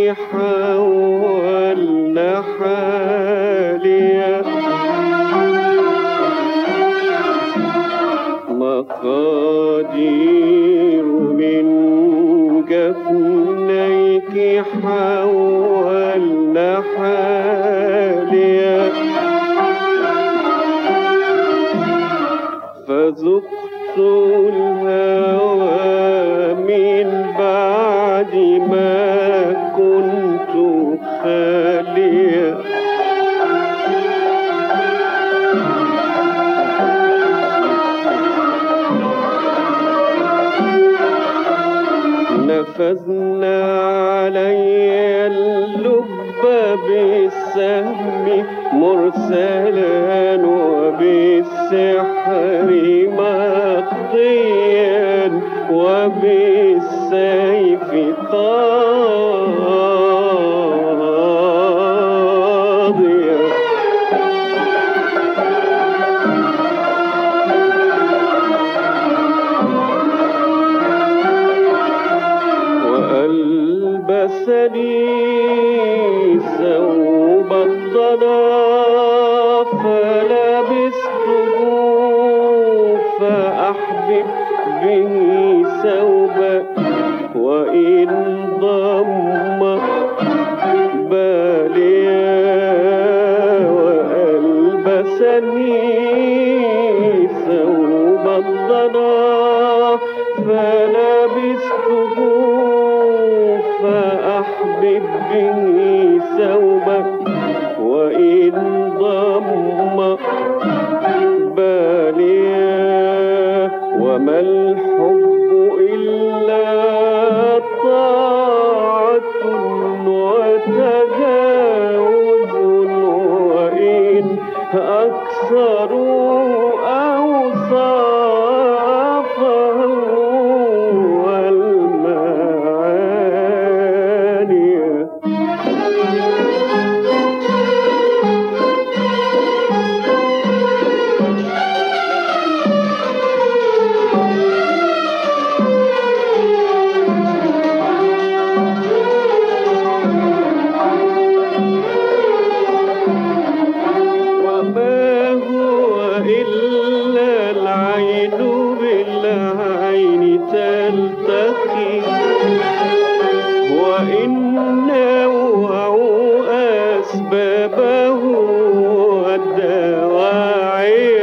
حولنا حاليا مقادير من جفنيك حولنا حاليا فذقت الهوى من بعد ما كنت خاليا نفذنا علي اللب بالسهم مرسلا وبالسحر مقضيا وبالسيف قاضيا وألبسني ثوب الضنا فلبسته فأحبب به ثوبا وإن ضم باليا وألبسني ثوب الضنا فلبسته فأحبب به ثوبا وإن ضم باليا وما الحب إلا طاعة وتجاوز وإن أكثروا أوصافه والمعاني تلتقي وإن نوعوا أسبابه والدواعي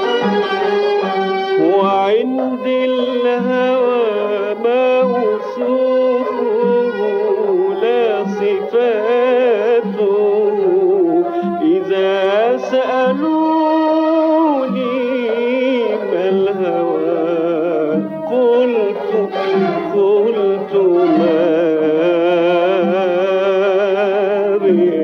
وعند الهوى موصوفه لا صفاته إذا سألوني ما الهوى قلت ما بي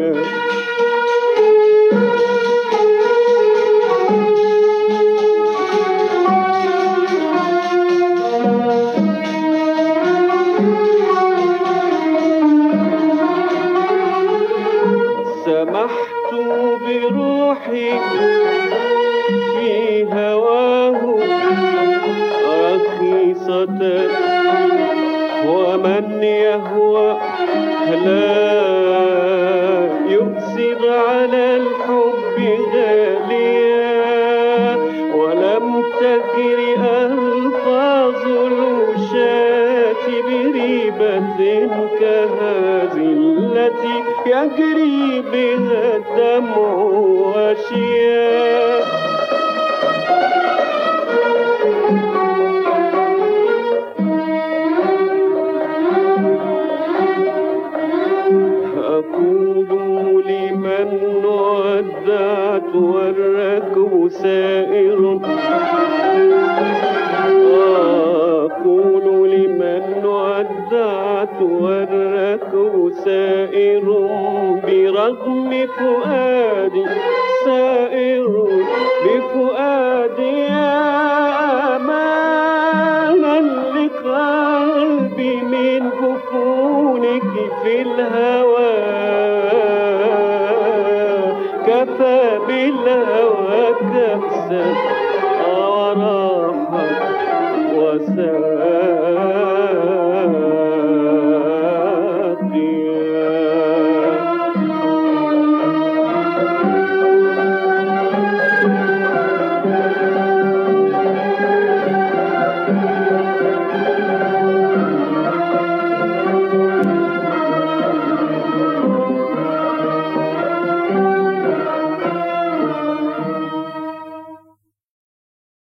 سمحت بروحي في هواه رخيصة ومن يهوى لا يؤثر على الحب غاليا ولم تجر ألفاظ الوشاة بريبة كهذه التي يجري بها الدمع وشيا أقول لمن ودعت والركب سائر أقول لمن ودعت والركب سائر برغم فؤادي سائر بفؤادي يا أمانا لقلبي من جفونك في الهوى كفى بالهوى كأسا